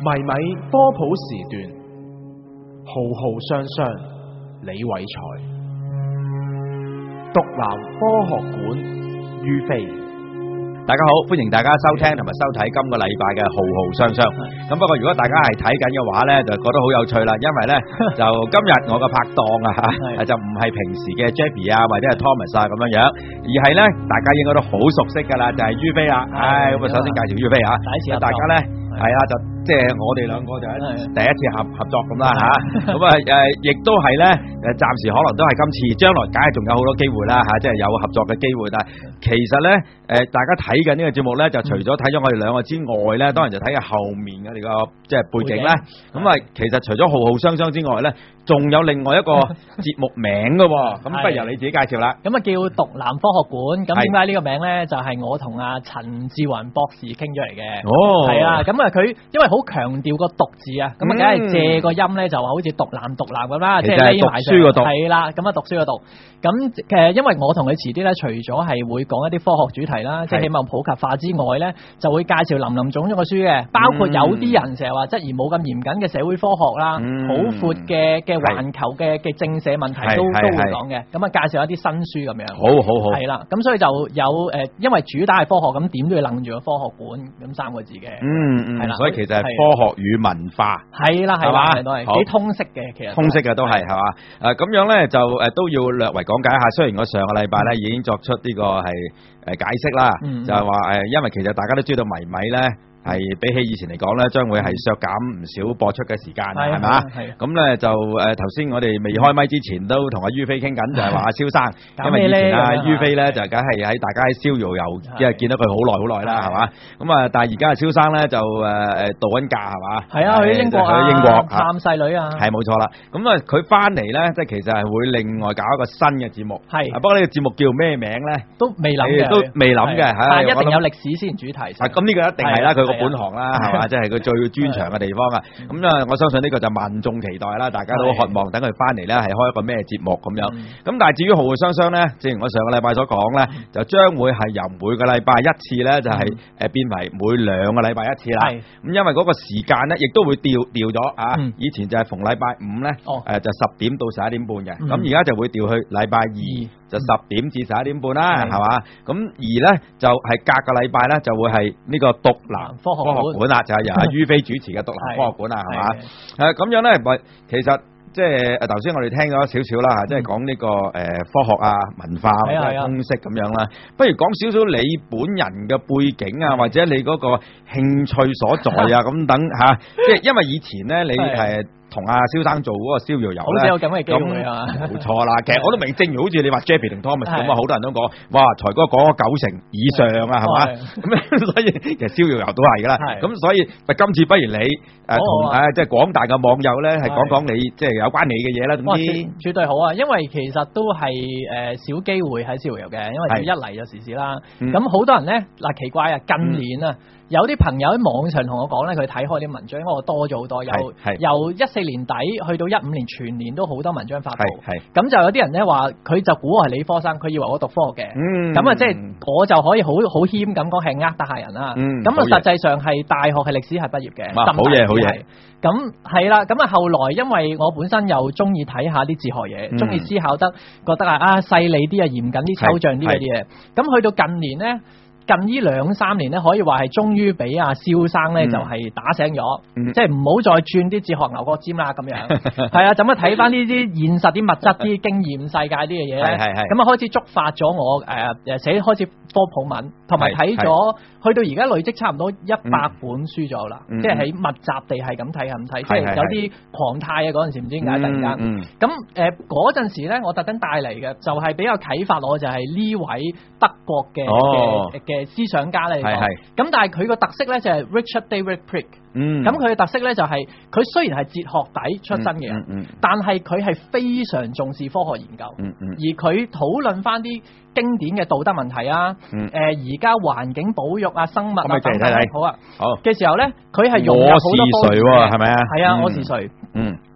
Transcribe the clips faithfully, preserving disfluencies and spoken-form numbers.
迷米科普時段，浩浩湯湯，李偉才，獨男科學館，于飛。 大家好，歡迎大家收聽同埋收睇今個禮拜嘅浩浩湯湯。咁不過如果大家係睇緊嘅話呢，就覺得好有趣啦，因為呢，就今日我嘅拍檔啊吓，就唔係平時嘅 Jeffy 啊或者係 Thomas 啊咁樣樣，而係呢，大家應該都好熟悉噶啦，就係于飛啦。唉，咁啊首先介紹于飛啊，第一次大家呢，係啊，就即係我哋兩個就第一次合合作咁啦吓，咁啊誒，亦都係呢，誒，暫時可能都係今次，將來梗係仲有好多機會啦吓，即係有合作嘅機會，但係其實呢，誒，大家睇緊呢個節目呢，就除咗睇咗我哋兩個之外呢，當然就睇下後面嘅呢個即係背景咧。咁啊，其實除咗浩浩湯湯之外呢，仲有另外一個節目名噶，咁不如由你自己介紹啦。 咁啊叫獨男科學館，咁點解呢個名呢？就係我同阿陳志雲博士傾咗嚟嘅。哦，係啊，咁啊佢因為好強調個獨字啊，咁啊梗係借個音呢，就話好似獨男獨男咁啦，即係匿埋書個獨，係啦，咁啊讀書個獨。咁誒，因為我同佢遲啲呢，除咗係會講一啲科學主題啦，即係希望普及化之外呢，就會介紹林林總總嘅書嘅，包括有啲人成日話質疑冇咁嚴謹嘅社會科學啦，好闊嘅嘅環球嘅嘅正社問題都都會講嘅，咁啊介紹一啲新書咁樣。好好好。係啦，咁所以就有誒，因為主打係科學，咁點都要楞住個科學館咁三個字嘅。嗯嗯。係啦，所以其實係科學與文化。係啦係嘛，都係幾通識嘅其實。通識嘅都係係嘛，誒咁樣咧就誒都要略為講解一下。雖然我上個禮拜咧已經作出呢個係誒解釋啦，就係話誒，因為其實大家都知道迷米咧。係比起以前嚟講咧，將會係削減唔少播出嘅時間，係嘛？咁咧就誒頭先我哋未開咪之前都同阿于飛傾緊，就係話阿蕭生，因為以前阿于飛咧就梗係喺大家喺逍遙遊，即係見到佢好耐好耐啦，係嘛？咁啊，但係而家阿蕭生咧就誒誒度緊假係嘛？係啊，去英國啊，去英國探細女啊，係冇錯啦。咁啊，佢翻嚟咧，即係其實係會另外搞一個新嘅節目，係。不過呢個節目叫咩名咧？都未諗嘅，都未諗嘅，但係一定有歷史先主題。係咁呢個一定係啦，佢。本行啦，係嘛，即係佢最專長嘅地方啊！咁啊，我相信呢個就萬眾期待啦，大家都渴望等佢翻嚟咧，係開一個咩節目咁樣。咁但係至於浩浩湯湯咧，正如我上個禮拜所講咧，就將會係由每個禮拜一次咧，就係誒變為每兩個禮拜一次啦。咁因為嗰個時間咧，亦都會調調咗啊！以前就係逢禮拜五咧，誒就十點到十一點半嘅，咁而家就會調去禮拜二就十點至十一點半啦，係嘛？咁而咧就係隔個禮拜咧就會係呢個獨男科學館啦，就係由阿于飛主持嘅獨男科學館啦，係嘛？誒咁樣咧，唔係其實即係誒頭先我哋聽咗少少啦嚇，即係講呢個誒科學啊、文化或者通識咁樣啦。不如講少少你本人嘅背景啊，或者你嗰個興趣所在啊，咁等嚇。即係因為以前咧，你誒。同阿蕭生做嗰個逍遙遊咧，好似有咁嘅機會啊！冇錯啦，其實我都明，正如好似你話 Jeffy 同 Thomas 咁啊，好多人都講，哇，財哥講咗九成以上啊，係嘛？咁所以其實逍遙遊都係噶啦。咁所以今次不如你誒同誒即係廣大嘅網友咧，係講講你即係有關你嘅嘢啦。總之絕對好啊，因為其實都係誒少機會喺逍遙遊嘅，因為一嚟就時事啦。咁好多人咧嗱奇怪啊，近年啊。有啲朋友喺網上同我講咧，佢睇開啲文章，因為我多咗好多，由由一四年底去到一五年全年都好多文章發布。咁就有啲人咧話，佢就估我係理科生，佢以為我讀科學嘅。咁啊、嗯，即係我就可以好好謙咁講係呃得下人啦。咁啊、嗯，實際上係大學係歷史系畢業嘅。好嘢，好嘢。咁係啦，咁啊後來因為我本身又中意睇下啲哲學嘢，中意、嗯、思考得覺得啊啊細膩啲啊，嚴謹啲、抽象啲嗰啲嘢。咁去到近年咧。近呢兩三年咧，可以話係終於俾阿蕭生咧就係打醒咗，嗯、即係唔好再轉啲哲學牛角尖啦咁樣。係啊，咁啊睇翻呢啲現實啲物質啲經驗世界啲嘅嘢咧，咁啊開始觸發咗我誒誒寫開始科普文，同埋睇咗去到而家累積差唔多一百本書咗啦，嗯、即係喺密集地係咁睇咁睇，即係有啲狂態啊嗰陣時唔知點解突然間。咁誒嗰陣時咧，我特登帶嚟嘅就係比較啟發我，就係呢位德國嘅嘅嘅思想家嚟講。咁但係佢個特色咧就係 Richard David Precht。咁佢嘅特色咧就係佢雖然係哲學底出身嘅人，嗯嗯、但係佢係非常重視科學研究，嗯嗯、而佢討論翻啲經典嘅道德問題啊，誒而家環境保育啊、生物啊等等，好啊，好嘅時候咧，佢係用咗好多科學，係咪啊？係啊，我是誰？嗯，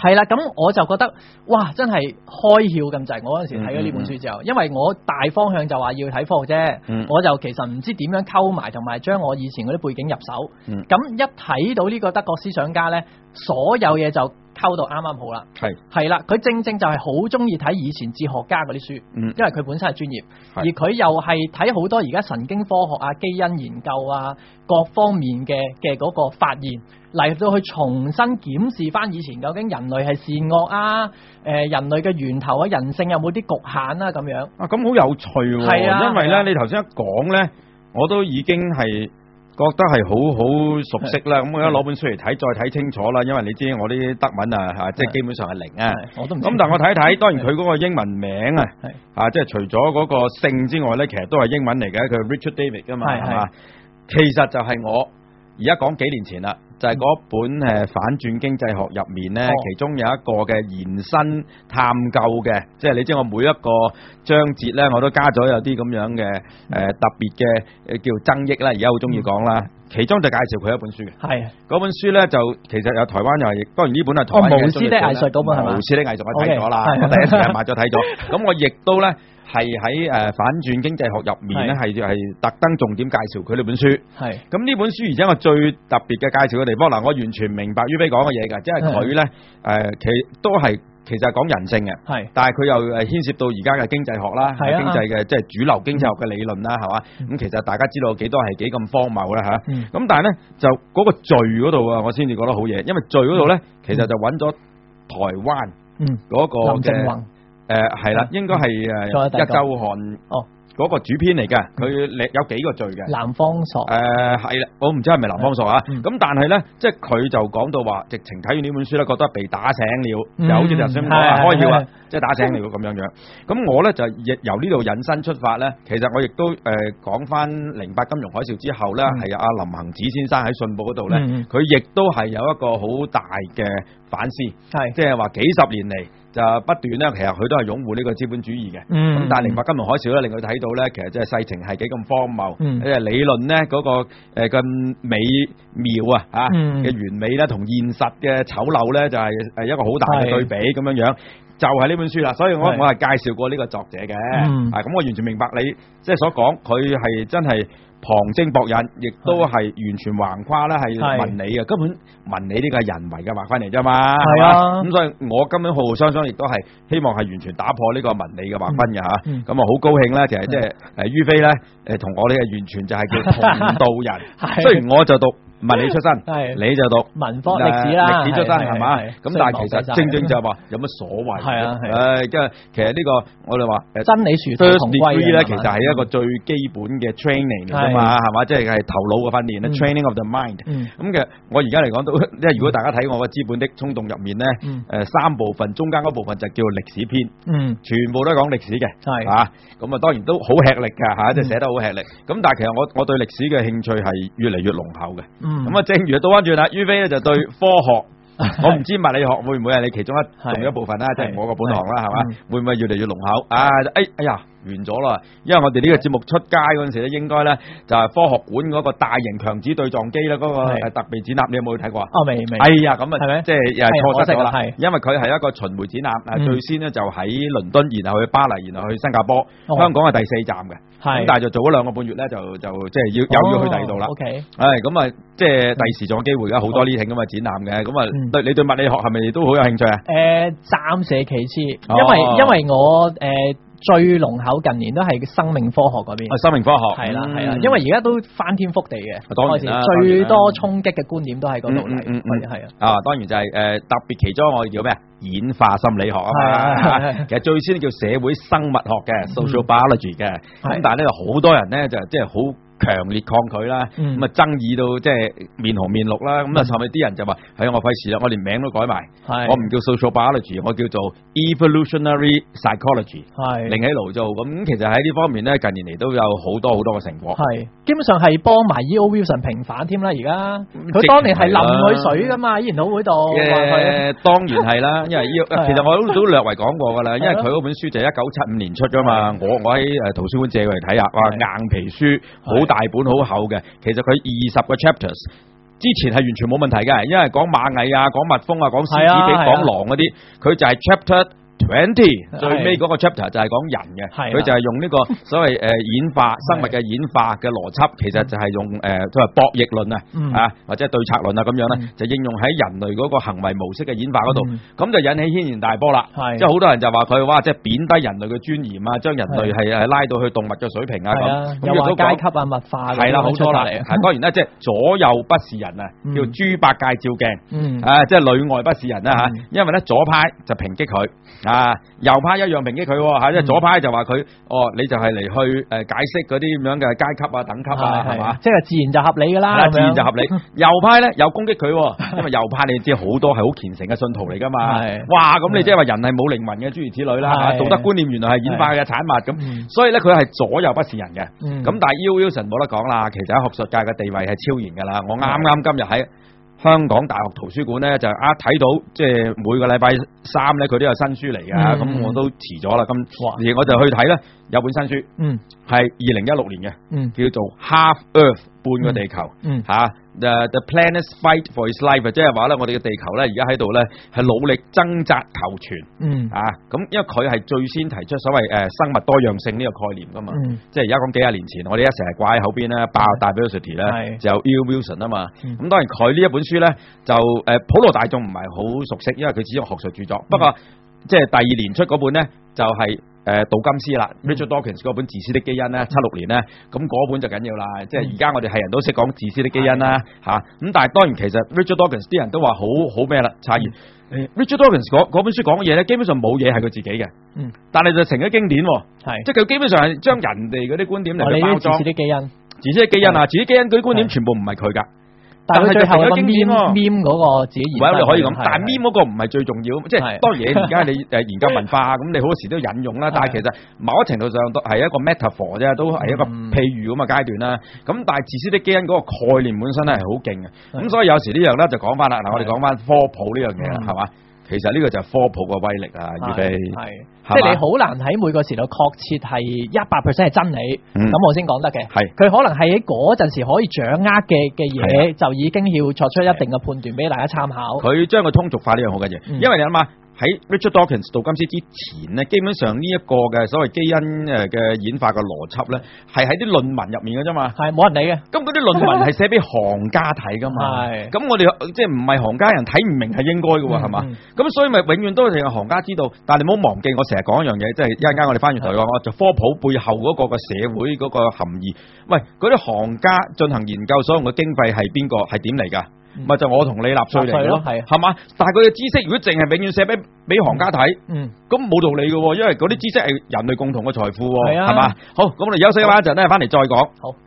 係啦，咁我就覺得哇，真係開竅咁滯！我嗰陣時睇咗呢本書之後，嗯嗯嗯因為我大方向就話要睇科學啫，嗯、我就其實唔知點樣溝埋同埋將我以前嗰啲背景入手。咁、嗯、一睇到呢個德國思想家呢，所有嘢就溝到啱啱好啦。係係啦，佢正正就係好中意睇以前哲學家嗰啲書，嗯、因為佢本身係專業，而佢又係睇好多而家神經科學啊、基因研究啊各方面嘅嘅嗰個發現。嚟到去重新檢視翻以前究竟人類係善惡啊，誒、呃、人類嘅源頭啊，人性有冇啲局限啊咁樣啊，咁好有趣喎、哦！係啊，因為咧、啊、你頭先一講咧，我都已經係覺得係好好熟悉啦。咁、啊、我而家攞本書嚟睇，再睇清楚啦。因為你知我啲德文啊嚇，即係基本上係零啊。我都唔咁，但係我睇一睇，當然佢嗰個英文名啊，啊即係除咗嗰個姓之外咧，其實都係英文嚟嘅。佢 Richard David 噶嘛，係嘛？其實就係我而家講幾年前啦。就係嗰本誒反轉經濟學入面咧，哦、其中有一個嘅延伸探究嘅，即係你知我每一個章節咧，我都加咗有啲咁樣嘅誒、呃、特別嘅誒叫增益啦，而家好中意講啦。嗯、其中就介紹佢一本書嘅，係嗰本書咧就其實有台灣又係，當然呢本係台灣嘅。哦，無私的藝術嗰本係嘛？無私的藝術我睇咗啦，我第一時間買咗睇咗，咁我亦都咧。係喺誒反轉經濟學入面咧，係係特登重點介紹佢呢本書。係咁呢本書，而且我最特別嘅介紹嘅地方嗱，我完全明白於飛講嘅嘢㗎，即係佢咧誒，其都係其實係講人性嘅。係，但係佢又誒牽涉到而家嘅經濟學啦，係經濟嘅即係主流經濟學嘅理論啦，係嘛？咁其實大家知道幾多係幾咁荒謬啦嚇。咁但係咧就嗰個罪嗰度啊，我先至覺得好嘢，因為罪嗰度咧其實就揾咗台灣嗰個嘅。誒係啦，應該係誒一週刊哦嗰個主編嚟嘅，佢有幾個罪嘅。南方朔誒係啦，我唔知係咪南方朔啊。咁、嗯、但係咧，即係佢就講到話，直情睇完呢本書咧，覺得被打醒了，嗯、就好似頭先講啊，開竅啊，即係打醒了咁樣樣。咁我咧就亦由呢度引申出發咧，其實我亦都誒講翻零八金融海嘯之後咧，係阿、嗯、林行止先生喺信報嗰度咧，佢亦、嗯、都係有一個好大嘅反思，係即係話幾十年嚟。就不斷咧，其實佢都係擁護呢個資本主義嘅。咁、嗯、但係零八金融海嘯咧，令佢睇到咧，其實即係世情係幾咁荒謬。誒、嗯、理論咧嗰、那個誒咁、呃、美妙啊嚇嘅、嗯、完美咧，同現實嘅醜陋咧，就係誒一個好大嘅對比咁樣樣。就係、是、呢本書啦，所以我我係介紹過呢個作者嘅。嗯、啊咁，我完全明白你即係所講，佢係真係。旁徵博引，亦都係完全橫跨啦，係文理嘅，根本文理呢個係人為嘅劃分嚟啫嘛，係啊，咁所以我根本浩浩相相，亦都係希望係完全打破呢個文理嘅劃分嘅嚇，咁啊好高興啦，其實即係誒於飛咧誒同我哋係完全就係叫同道人，雖然我就讀物理出身，你就讀文科歷史啦，歷史出身係嘛？咁但係其實正正就係話有乜所謂？係啊，誒，即係其實呢個我哋話誒真理樹 first degree 咧，其實係一個最基本嘅 training 嚟㗎嘛，係嘛？即係係頭腦嘅訓練咧，training of the mind。咁嘅我而家嚟講都，即係如果大家睇我個資本的衝動入面咧，誒三部分，中間嗰部分就叫歷史篇，全部都係講歷史嘅，係啊，咁啊當然都好吃力㗎嚇，即係寫得好吃力。咁但係其實我我對歷史嘅興趣係越嚟越濃厚嘅。咁啊，正如倒翻轉啦，於飛咧就對科學，我唔知物理學會唔會係你其中一重要一部分啦，即係我個本行啦，係嘛？會唔會越嚟越濃厚？啊，哎哎呀！完咗啦，因為我哋呢個節目出街嗰陣時咧，應該咧就係科學館嗰個大型強子對撞機啦，嗰個特別展覽，你有冇去睇過啊？哦，未未。哎呀，咁啊，即係又係錯失咗啦。係，因為佢係一個巡迴展覽，誒最先咧就喺倫敦，然後去巴黎，然後去新加坡，香港係第四站嘅。係。咁但係就做咗兩個半月咧，就就即係要又要去第二度啦。O K。係，咁啊，即係第時仲有機會，而家好多呢啲咁嘅展覽嘅。咁啊，對你對物理學係咪都好有興趣啊？誒，暫時其次，因為因為我誒。最濃厚近年都係生命科學嗰邊，啊，生命科學係啦係啦，因為而家都翻天覆地嘅，當然啦，最多衝擊嘅觀點都喺嗰度嚟，嗯嗯係啊，啊當然就係誒特別其中我哋叫咩啊演化心理學啊嘛，其實最先叫社會生物學嘅 social biology 嘅，咁但係咧好多人咧就即係好強烈抗拒啦，咁啊爭議到即係面紅面綠啦，咁啊後尾啲人就話係我費事啦，我連名都改埋，我唔叫 social biology，我叫做 evolutionary psychology，係另起爐灶，咁其實喺呢方面咧近年嚟都有好多好多嘅成果，係基本上係幫埋 E O Wilson 平反添啦，而家佢當年係淋佢水噶嘛，研討會度，誒當然係啦，因為其實我都都略為講過噶啦，因為佢嗰本書就係一九七五年出噶嘛，我我喺誒圖書館借過嚟睇下，哇硬皮書好大。大本好厚嘅，其實佢二十個 chapters， 之前係完全冇問題嘅，因為講螞蟻啊、講蜜蜂啊、講獅子比、講狼嗰啲，佢就係 chapter twenty 最尾嗰個 chapter 就係講人嘅，佢就係用呢個所謂誒演化生物嘅演化嘅邏輯，其實就係用誒即係博弈論啊，啊或者對策論啊咁樣咧，就應用喺人類嗰個行為模式嘅演化嗰度，咁就引起軒然大波啦。即係好多人就話佢哇，即係貶低人類嘅尊嚴啊，將人類係係拉到去動物嘅水平啊咁。 又話階級啊、物化係啦，冇錯啦。當然啦，即係左右不是人啊，叫豬八戒照鏡，啊即係裏外不是人啦嚇。因為咧左派就抨擊佢。啊，右派一樣抨擊佢嚇，即係左派就話佢，哦，你就係嚟去誒解釋嗰啲咁樣嘅階級啊、等級啊，係嘛？即係自然就合理㗎啦，自然就合理。右派咧又攻擊佢，因為右派你知好多係好虔誠嘅信徒嚟㗎嘛。哇，咁你即係話人係冇靈魂嘅諸如此類啦，道德觀念原來係演化嘅產物咁，所以咧佢係左右不是人嘅。咁但係 Wilson 冇得講啦，其實喺學術界嘅地位係超然㗎啦。我啱啱今日喺香港大學圖書館咧就啊睇到，即係每個禮拜三咧佢都有新書嚟嘅，咁、嗯、我都遲咗啦，咁而我就去睇咧有本新書，嗯，係二零一六年嘅，嗯，叫做 Half Earth 半個地球，嗯，吓、啊、The The Planet's Fight for Its Life， 即係話咧我哋嘅地球咧而家喺度咧係努力掙扎求存，嗯，啊，咁因為佢係最先提出所謂誒生物多樣性呢個概念噶嘛，嗯、即係而家講幾廿年前我哋一成日掛喺口邊咧爆 diversity 咧就有 E. Wilson 啊嘛，咁、嗯、當然佢呢一本書咧就誒普羅大眾唔係好熟悉，因為佢只用學術著作，嗯、不過即係第二年出嗰本咧就係、是。誒杜金斯啦 ，Richard Dawkins 嗰本《自私的基因》咧，七六年咧，咁嗰本就緊要啦。即係而家我哋係人都識講自私的基因啦，嚇咁。但係當然其實 Richard Dawkins 啲人都話好好咩啦，差異。Richard Dawkins 嗰本書講嘅嘢咧，基本上冇嘢係佢自己嘅，嗯，但係就成咗經典喎，係，即係佢基本上係將人哋嗰啲觀點嚟去包裝。自私的基因，自私的基因啊，自私基因嗰啲觀點全部唔係佢㗎。但係最後個 meme meme 嗰個自己研究，你可以咁，但係 meme 嗰個唔係最重要，即係當然而家你誒研究文化咁，你好多時都引用啦。但係其實某一程度上都係一個 metaphor 啫，都係一個譬喻咁嘅階段啦。咁但係自私的基因嗰個概念本身咧係好勁嘅，咁所以有時呢樣咧就講翻啦。嗱，我哋講翻科普呢樣嘢啦，係嘛？其實呢個就係科普嘅威力啊，預備係，即係你好難喺每個時代確切係一百 percent 係真理，咁、嗯、我先講得嘅。係佢可能係喺嗰陣時可以掌握嘅嘅嘢，就已經要作出一定嘅判斷俾大家參考。佢將佢通俗化呢樣好緊要，嗯、因為你諗下。喺 Richard Dawkins 杜金斯之前咧，基本上呢一個嘅所謂基因誒嘅演化嘅邏輯咧，係喺啲論文入面嘅啫嘛，係冇人理嘅。咁嗰啲論文係寫俾行家睇噶嘛，係。咁我哋即係唔係行家人睇唔明係應該嘅喎，係嘛？咁所以咪永遠都係行家知道。但係你唔好忘記，我成日講一樣嘢，即係一陣間我哋翻完台講，我就科普背後嗰個嘅社會嗰個含義。喂，嗰啲行家進行研究所用嘅經費係邊個？係點嚟㗎？咪、嗯、就我同你納稅嚟咯，係係嘛？但係佢嘅知識如果淨係永遠寫俾俾行家睇，嗯，咁冇道理嘅，因為嗰啲知識係人類共同嘅財富，係啊，係嘛？好，咁我哋休息一陣咧，翻嚟再講。好。